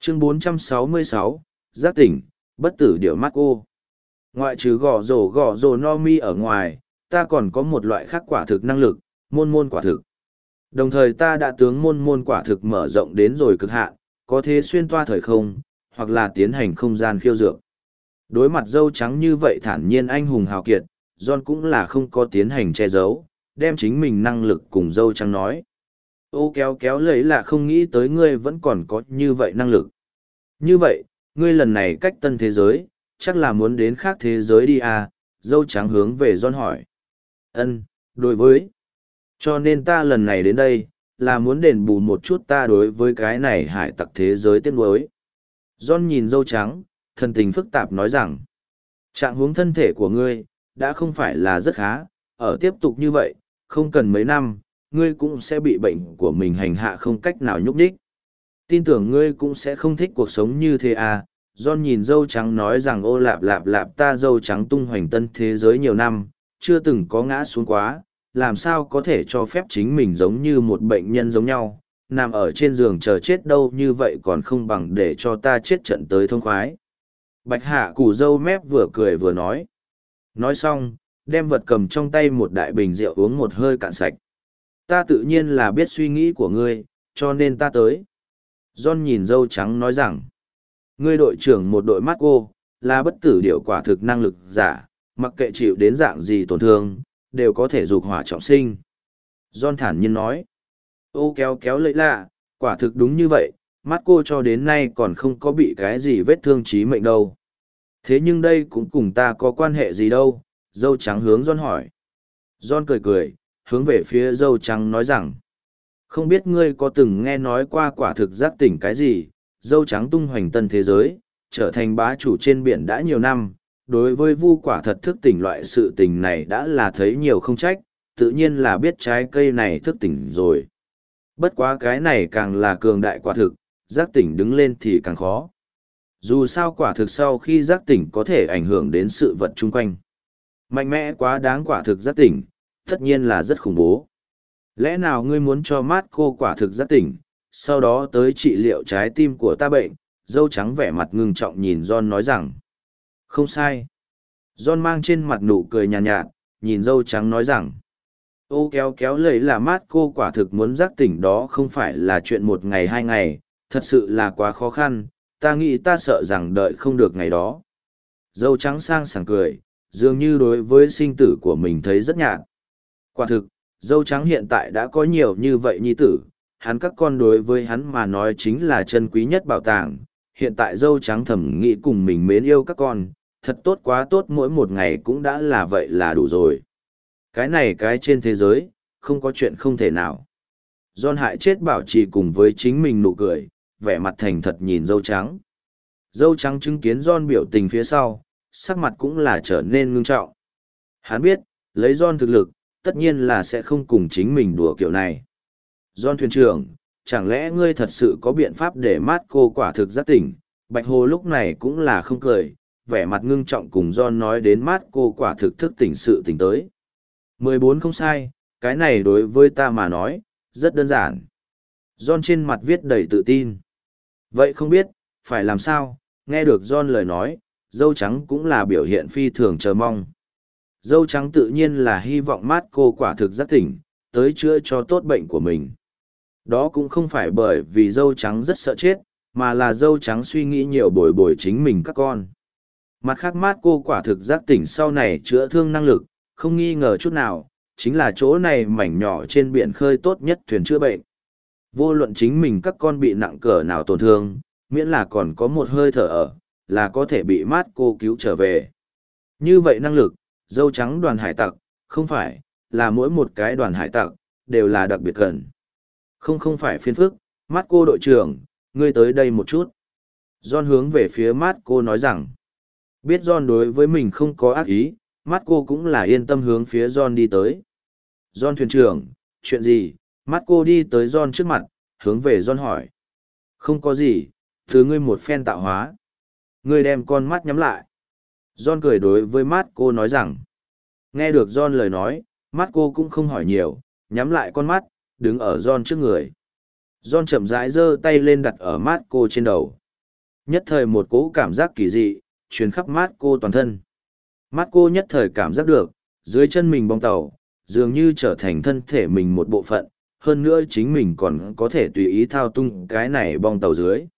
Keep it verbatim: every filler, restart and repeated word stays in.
Chương bốn trăm sáu mươi sáu, giác tỉnh, bất tử điệu mắt cô. Ngoại trừ gõ rổ gõ rổ no mi ở ngoài, ta còn có một loại khác quả thực năng lực, môn môn quả thực. Đồng thời ta đã tướng môn môn quả thực mở rộng đến rồi cực hạn, có thể xuyên toa thời không, hoặc là tiến hành không gian khiêu dược. Đối mặt dâu trắng như vậy thản nhiên anh hùng hào kiệt, John cũng là không có tiến hành che giấu, đem chính mình năng lực cùng dâu trắng nói. Ô kéo kéo lấy là không nghĩ tới ngươi vẫn còn có như vậy năng lực. Như vậy, ngươi lần này cách tân thế giới, chắc là muốn đến khác thế giới đi à, dâu trắng hướng về John hỏi. Ân, đối với. Cho nên ta lần này đến đây, là muốn đền bù một chút ta đối với cái này hải tặc thế giới tiếc nuối. John nhìn dâu trắng, thần tình phức tạp nói rằng, trạng huống thân thể của ngươi, đã không phải là rất khá, ở tiếp tục như vậy, không cần mấy năm, ngươi cũng sẽ bị bệnh của mình hành hạ không cách nào nhúc nhích. Tin tưởng ngươi cũng sẽ không thích cuộc sống như thế à. John nhìn dâu trắng nói rằng ô lạp lạp lạp ta dâu trắng tung hoành tân thế giới nhiều năm, chưa từng có ngã xuống quá, làm sao có thể cho phép chính mình giống như một bệnh nhân giống nhau, nằm ở trên giường chờ chết đâu như vậy còn không bằng để cho ta chết trận tới thông khoái. Bạch hạ củ dâu mép vừa cười vừa nói. Nói xong, đem vật cầm trong tay một đại bình rượu uống một hơi cạn sạch. Ta tự nhiên là biết suy nghĩ của ngươi, cho nên ta tới. John nhìn dâu trắng nói rằng, ngươi đội trưởng một đội mắt cô, là bất tử điệu quả thực năng lực giả, mặc kệ chịu đến dạng gì tổn thương, đều có thể dục hỏa trọng sinh. John thản nhiên nói, ô kéo kéo lấy lạ, quả thực đúng như vậy, mắt cô cho đến nay còn không có bị cái gì vết thương chí mệnh đâu. Thế nhưng đây cũng cùng ta có quan hệ gì đâu, dâu trắng hướng John hỏi. John cười cười, hướng về phía dâu trắng nói rằng, không biết ngươi có từng nghe nói qua quả thực giác tỉnh cái gì, dâu trắng tung hoành tân thế giới, trở thành bá chủ trên biển đã nhiều năm, đối với vu quả thật thức tỉnh loại sự tình này đã là thấy nhiều không trách, tự nhiên là biết trái cây này thức tỉnh rồi. Bất quá cái này càng là cường đại quả thực, giác tỉnh đứng lên thì càng khó. Dù sao quả thực sau khi giác tỉnh có thể ảnh hưởng đến sự vật chung quanh. Mạnh mẽ quá đáng quả thực giác tỉnh, tất nhiên là rất khủng bố. Lẽ nào ngươi muốn cho mát cô quả thực giác tỉnh, sau đó tới trị liệu trái tim của ta bệnh, dâu trắng vẻ mặt ngưng trọng nhìn John nói rằng. Không sai. John mang trên mặt nụ cười nhàn nhạt, nhạt, nhìn dâu trắng nói rằng. Ô kéo kéo lấy là mát cô quả thực muốn giác tỉnh đó không phải là chuyện một ngày hai ngày, thật sự là quá khó khăn, ta nghĩ ta sợ rằng đợi không được ngày đó. Dâu trắng sang sảng cười, dường như đối với sinh tử của mình thấy rất nhạt. Quả thực, dâu trắng hiện tại đã có nhiều như vậy nhi tử, hắn các con đối với hắn mà nói chính là chân quý nhất bảo tàng. Hiện tại dâu trắng thầm nghĩ cùng mình mến yêu các con, thật tốt quá tốt mỗi một ngày cũng đã là vậy là đủ rồi. Cái này cái trên thế giới, không có chuyện không thể nào. John hại chết bảo trì cùng với chính mình nụ cười, vẻ mặt thành thật nhìn dâu trắng. Dâu trắng chứng kiến John biểu tình phía sau, sắc mặt cũng là trở nên ngưng trọng. Hắn biết, lấy John thực lực, tất nhiên là sẽ không cùng chính mình đùa kiểu này. John thuyền trưởng, chẳng lẽ ngươi thật sự có biện pháp để mát cô quả thực giác tỉnh? Bạch Hồ lúc này cũng là không cười, vẻ mặt ngưng trọng cùng John nói đến mát cô quả thực thức tỉnh sự tỉnh tới. mười bốn không sai, cái này đối với ta mà nói, rất đơn giản. John trên mặt viết đầy tự tin. Vậy không biết, phải làm sao? Nghe được John lời nói, dâu trắng cũng là biểu hiện phi thường chờ mong. Dâu trắng tự nhiên là hy vọng mát cô quả thực giác tỉnh, tới chữa cho tốt bệnh của mình. Đó cũng không phải bởi vì dâu trắng rất sợ chết, mà là dâu trắng suy nghĩ nhiều bồi bồi chính mình các con. Mặt khác mát cô quả thực giác tỉnh sau này chữa thương năng lực, không nghi ngờ chút nào, chính là chỗ này mảnh nhỏ trên biển khơi tốt nhất thuyền chữa bệnh. Vô luận chính mình các con bị nặng cỡ nào tổn thương, miễn là còn có một hơi thở ở, là có thể bị mát cô cứu trở về. Như vậy năng lực, dâu trắng đoàn hải tặc, không phải, là mỗi một cái đoàn hải tặc, đều là đặc biệt cần. Không không phải phiền phức, mát cô đội trưởng, ngươi tới đây một chút. John hướng về phía mát cô nói rằng, biết John đối với mình không có ác ý, mát cô cũng là yên tâm hướng phía John đi tới. John thuyền trưởng, chuyện gì? Mát cô đi tới John trước mặt, hướng về John hỏi. Không có gì, thứ ngươi một phen tạo hóa. Ngươi đem con mắt nhắm lại. John cười đối với mát cô nói rằng. Nghe được John lời nói, mát cô cũng không hỏi nhiều, nhắm lại con mắt, đứng ở John trước người. John chậm rãi giơ tay lên đặt ở mát cô trên đầu. Nhất thời một cỗ cảm giác kỳ dị, truyền khắp mát cô toàn thân. Mát cô nhất thời cảm giác được, dưới chân mình bong tàu, dường như trở thành thân thể mình một bộ phận, hơn nữa chính mình còn có thể tùy ý thao tung cái này bong tàu dưới.